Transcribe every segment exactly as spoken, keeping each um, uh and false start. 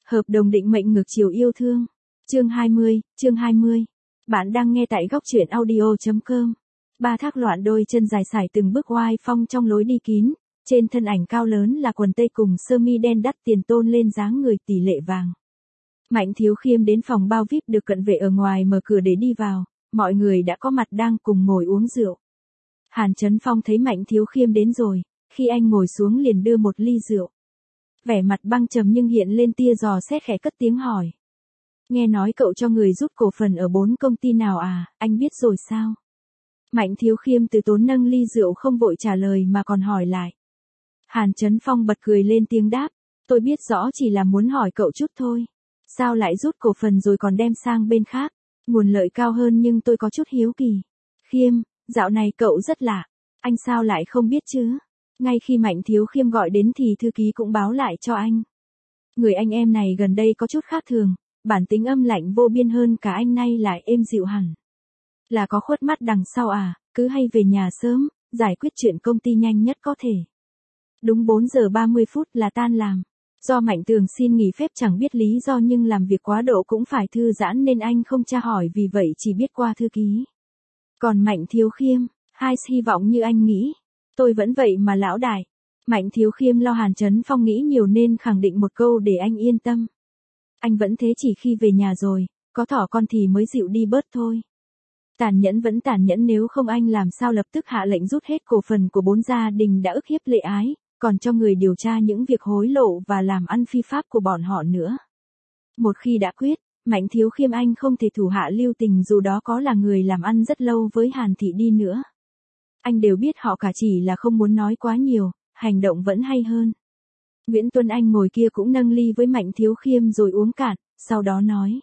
Hợp đồng định mệnh ngược chiều yêu thương. Chương hai mươi, chương hai mươi. Bạn đang nghe tại góc truyện audio chấm com. Ba thác loạn đôi chân dài sải từng bước oai phong trong lối đi kín, trên thân ảnh cao lớn là quần tây cùng sơ mi đen đắt tiền tôn lên dáng người tỷ lệ vàng. Mạnh Thiếu Khiêm đến phòng bao vi ai pi được cận vệ ở ngoài mở cửa để đi vào, mọi người đã có mặt đang cùng ngồi uống rượu. Hàn Chấn Phong thấy Mạnh Thiếu Khiêm đến rồi, khi anh ngồi xuống liền đưa một ly rượu. Vẻ mặt băng trầm nhưng hiện lên tia dò xét khẽ cất tiếng hỏi. Nghe nói cậu cho người rút cổ phần ở bốn công ty nào à, anh biết rồi sao? Mạnh Thiếu Khiêm từ tốn nâng ly rượu không vội trả lời mà còn hỏi lại. Hàn Chấn Phong bật cười lên tiếng đáp, tôi biết rõ chỉ là muốn hỏi cậu chút thôi. Sao lại rút cổ phần rồi còn đem sang bên khác? Nguồn lợi cao hơn nhưng tôi có chút hiếu kỳ. Khiêm, dạo này cậu rất lạ, anh sao lại không biết chứ? Ngay khi Mạnh Thiếu Khiêm gọi đến thì thư ký cũng báo lại cho anh. Người anh em này gần đây có chút khác thường, bản tính âm lạnh vô biên hơn cả anh nay lại êm dịu hẳn. Là có khuất mắt đằng sau à, cứ hay về nhà sớm, giải quyết chuyện công ty nhanh nhất có thể. Đúng bốn giờ ba mươi phút là tan làm. Do Mạnh Tường xin nghỉ phép chẳng biết lý do nhưng làm việc quá độ cũng phải thư giãn nên anh không tra hỏi vì vậy chỉ biết qua thư ký. Còn Mạnh Thiếu Khiêm, hai hy vọng như anh nghĩ. Tôi vẫn vậy mà lão đại. Mạnh Thiếu Khiêm lo Hàn Chấn Phong nghĩ nhiều nên khẳng định một câu để anh yên tâm. Anh vẫn thế chỉ khi về nhà rồi, có thỏ con thì mới dịu đi bớt thôi. Tàn nhẫn vẫn tàn nhẫn nếu không anh làm sao lập tức hạ lệnh rút hết cổ phần của bốn gia đình đã ức hiếp Lệ Ái, còn cho người điều tra những việc hối lộ và làm ăn phi pháp của bọn họ nữa. Một khi đã quyết, Mạnh Thiếu Khiêm anh không thể thủ hạ lưu tình dù đó có là người làm ăn rất lâu với Hàn Thị đi nữa. Anh đều biết họ cả chỉ là không muốn nói quá nhiều, hành động vẫn hay hơn. Nguyễn Tuấn Anh ngồi kia cũng nâng ly với Mạnh Thiếu Khiêm rồi uống cạn, sau đó nói.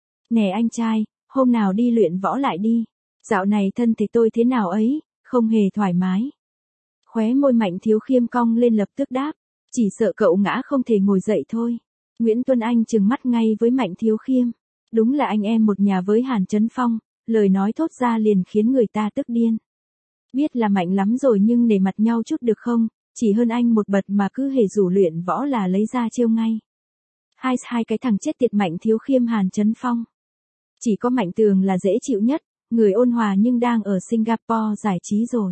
Nè anh trai, hôm nào đi luyện võ lại đi. Dạo này thân thể tôi thế nào ấy, không hề thoải mái. Khóe môi Mạnh Thiếu Khiêm cong lên lập tức đáp, chỉ sợ cậu ngã không thể ngồi dậy thôi. Nguyễn Tuấn Anh trừng mắt ngay với Mạnh Thiếu Khiêm. Đúng là anh em một nhà với Hàn Chấn Phong, lời nói thốt ra liền khiến người ta tức điên. Biết là mạnh lắm rồi nhưng nể mặt nhau chút được không, chỉ hơn anh một bậc mà cứ hề rủ luyện võ là lấy ra trêu ngay. Hai hai cái thằng chết tiệt Mạnh Thiếu Khiêm Hàn Chấn Phong. Chỉ có Mạnh Tường là dễ chịu nhất, người ôn hòa nhưng đang ở Singapore giải trí rồi.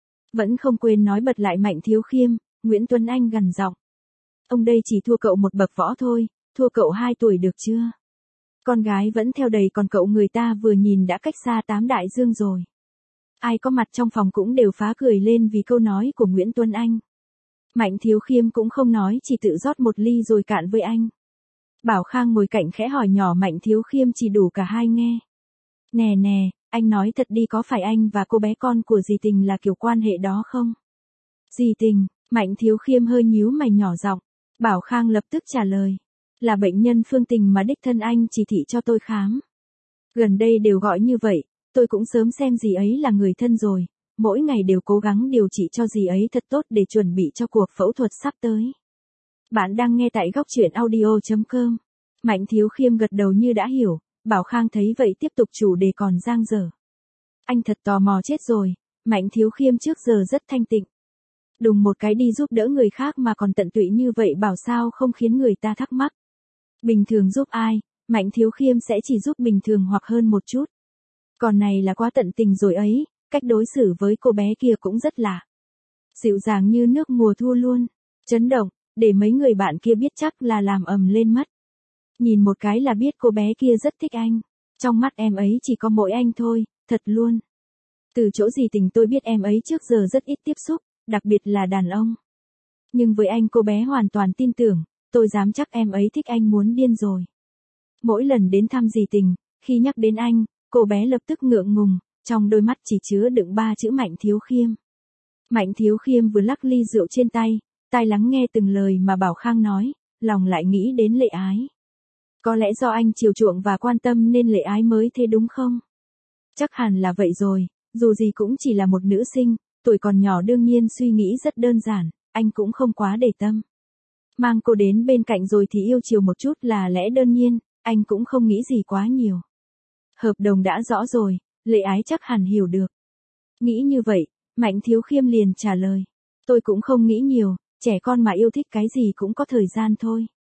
Vẫn không quên nói bật lại Mạnh Thiếu Khiêm, Nguyễn Tuấn Anh gằn giọng. Ông đây chỉ thua cậu một bậc võ thôi, thua cậu hai tuổi được chưa? Con gái vẫn theo đầy còn cậu người ta vừa nhìn đã cách xa tám đại dương rồi. Ai có mặt trong phòng cũng đều phá cười lên vì câu nói của Nguyễn Tuấn Anh. Mạnh Thiếu Khiêm cũng không nói chỉ tự rót một ly rồi cạn với anh. Bảo Khang ngồi cạnh khẽ hỏi nhỏ Mạnh Thiếu Khiêm chỉ đủ cả hai nghe. Nè nè, anh nói thật đi có phải anh và cô bé con của dì Tình là kiểu quan hệ đó không? Dì Tình, Mạnh Thiếu Khiêm hơi nhíu mày nhỏ giọng. Bảo Khang lập tức trả lời. Là bệnh nhân Phương Tình mà đích thân anh chỉ thị cho tôi khám. Gần đây đều gọi như vậy. Tôi cũng sớm xem dì ấy là người thân rồi, mỗi ngày đều cố gắng điều trị cho dì ấy thật tốt để chuẩn bị cho cuộc phẫu thuật sắp tới. Bạn đang nghe tại góc truyện audio chấm com. Mạnh Thiếu Khiêm gật đầu như đã hiểu, Bảo Khang thấy vậy tiếp tục chủ đề còn dang dở. Anh thật tò mò chết rồi, Mạnh Thiếu Khiêm trước giờ rất thanh tịnh. Đùng một cái đi giúp đỡ người khác mà còn tận tụy như vậy bảo sao không khiến người ta thắc mắc. Bình thường giúp ai, Mạnh Thiếu Khiêm sẽ chỉ giúp bình thường hoặc hơn một chút. Còn này là quá tận tình rồi ấy, cách đối xử với cô bé kia cũng rất lạ. Dịu dàng như nước mùa thu luôn, chấn động, để mấy người bạn kia biết chắc là làm ầm lên mất. Nhìn một cái là biết cô bé kia rất thích anh, trong mắt em ấy chỉ có mỗi anh thôi, thật luôn. Từ chỗ dì Tình tôi biết em ấy trước giờ rất ít tiếp xúc, đặc biệt là đàn ông. Nhưng với anh cô bé hoàn toàn tin tưởng, tôi dám chắc em ấy thích anh muốn điên rồi. Mỗi lần đến thăm dì Tình, khi nhắc đến anh, cô bé lập tức ngượng ngùng, trong đôi mắt chỉ chứa đựng ba chữ Mạnh Thiếu Khiêm. Mạnh Thiếu Khiêm vừa lắc ly rượu trên tay, tai lắng nghe từng lời mà Bảo Khang nói, lòng lại nghĩ đến Lệ Ái. Có lẽ do anh chiều chuộng và quan tâm nên Lệ Ái mới thế đúng không? Chắc hẳn là vậy rồi, dù gì cũng chỉ là một nữ sinh, tuổi còn nhỏ đương nhiên suy nghĩ rất đơn giản, anh cũng không quá để tâm. Mang cô đến bên cạnh rồi thì yêu chiều một chút là lẽ đơn nhiên, anh cũng không nghĩ gì quá nhiều. Hợp đồng đã rõ rồi, Lệ Ái chắc hẳn hiểu được. Nghĩ như vậy, Mạnh Thiếu Khiêm liền trả lời. Tôi cũng không nghĩ nhiều, trẻ con mà yêu thích cái gì cũng có thời gian thôi.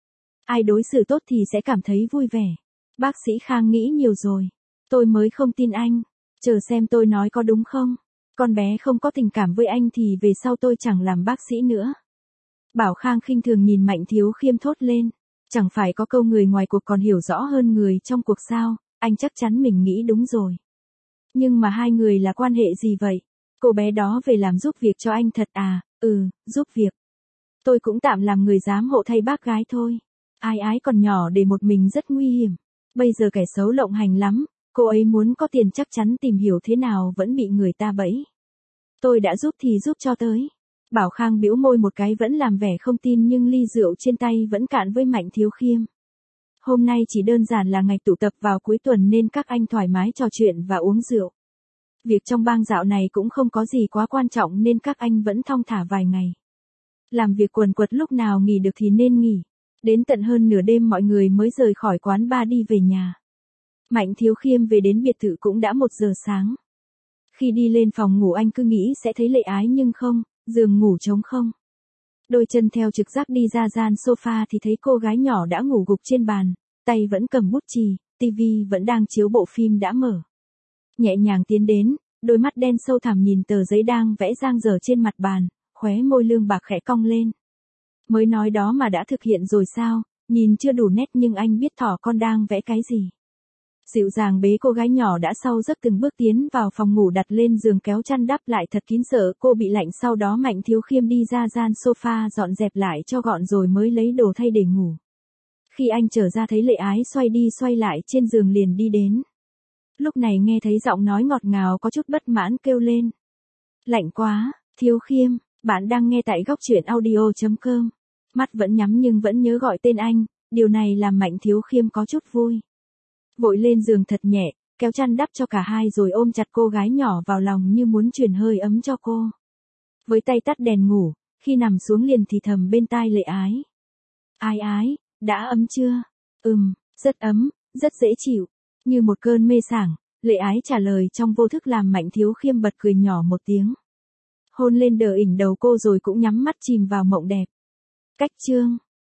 ai đối xử tốt thì sẽ cảm thấy vui vẻ. Bác sĩ Khang nghĩ nhiều rồi. Tôi mới không tin anh. Chờ xem tôi nói có đúng không. Con bé không có tình cảm với anh thì về sau tôi chẳng làm bác sĩ nữa. Bảo Khang khinh thường nhìn Mạnh Thiếu Khiêm thốt lên. Chẳng phải có câu người ngoài cuộc còn hiểu rõ hơn người trong cuộc sao, anh chắc chắn mình nghĩ đúng rồi. Nhưng mà hai người là quan hệ gì vậy? Cô bé đó về làm giúp việc cho anh thật à? Ừ, giúp việc. Tôi cũng tạm làm người giám hộ thay bác gái thôi. Ai ái còn nhỏ để một mình rất nguy hiểm. Bây giờ kẻ xấu lộng hành lắm, cô ấy muốn có tiền chắc chắn tìm hiểu thế nào vẫn bị người ta bẫy. Tôi đã giúp thì giúp cho tới. Bảo Khang bĩu môi một cái vẫn làm vẻ không tin nhưng ly rượu trên tay vẫn cạn với Mạnh Thiếu Khiêm. Hôm nay chỉ đơn giản là ngày tụ tập vào cuối tuần nên các anh thoải mái trò chuyện và uống rượu. Việc trong bang dạo này cũng không có gì quá quan trọng nên các anh vẫn thong thả vài ngày. Làm việc quần quật lúc nào nghỉ được thì nên nghỉ. Đến tận hơn nửa đêm mọi người mới rời khỏi quán bar đi về nhà. Mạnh Thiếu Khiêm về đến biệt thự cũng đã một giờ sáng. Khi đi lên phòng ngủ anh cứ nghĩ sẽ thấy Lệ Ái nhưng không, giường ngủ trống không. Đôi chân theo trực giác đi ra gian sofa thì thấy cô gái nhỏ đã ngủ gục trên bàn, tay vẫn cầm bút chì, tivi vẫn đang chiếu bộ phim đã mở. Nhẹ nhàng tiến đến, đôi mắt đen sâu thẳm nhìn tờ giấy đang vẽ dang dở trên mặt bàn, khóe môi lương bạc khẽ cong lên. Mới nói đó mà đã thực hiện rồi sao, nhìn chưa đủ nét nhưng anh biết thỏ con đang vẽ cái gì. Dịu dàng bế cô gái nhỏ đã sau giấc từng bước tiến vào phòng ngủ đặt lên giường kéo chăn đắp lại thật kín sợ cô bị lạnh sau đó Mạnh Thiếu Khiêm đi ra gian sofa dọn dẹp lại cho gọn rồi mới lấy đồ thay để ngủ. Khi anh trở ra thấy Lệ Ái xoay đi xoay lại trên giường liền đi đến. Lúc này nghe thấy giọng nói ngọt ngào có chút bất mãn kêu lên. Lạnh quá, Thiếu Khiêm, bạn đang nghe tại góc truyện audio chấm com. Mắt vẫn nhắm nhưng vẫn nhớ gọi tên anh, điều này làm Mạnh Thiếu Khiêm có chút vui. Vội lên giường thật nhẹ, kéo chăn đắp cho cả hai rồi ôm chặt cô gái nhỏ vào lòng như muốn truyền hơi ấm cho cô. Với tay tắt đèn ngủ, khi nằm xuống liền thì thầm bên tai Lệ Ái. Ái ái, đã ấm chưa? Ừm, rất ấm, rất dễ chịu. Như một cơn mê sảng, Lệ Ái trả lời trong vô thức làm Mạnh Thiếu Khiêm bật cười nhỏ một tiếng. Hôn lên đờ ỉnh đầu cô rồi cũng nhắm mắt chìm vào mộng đẹp. Cách chương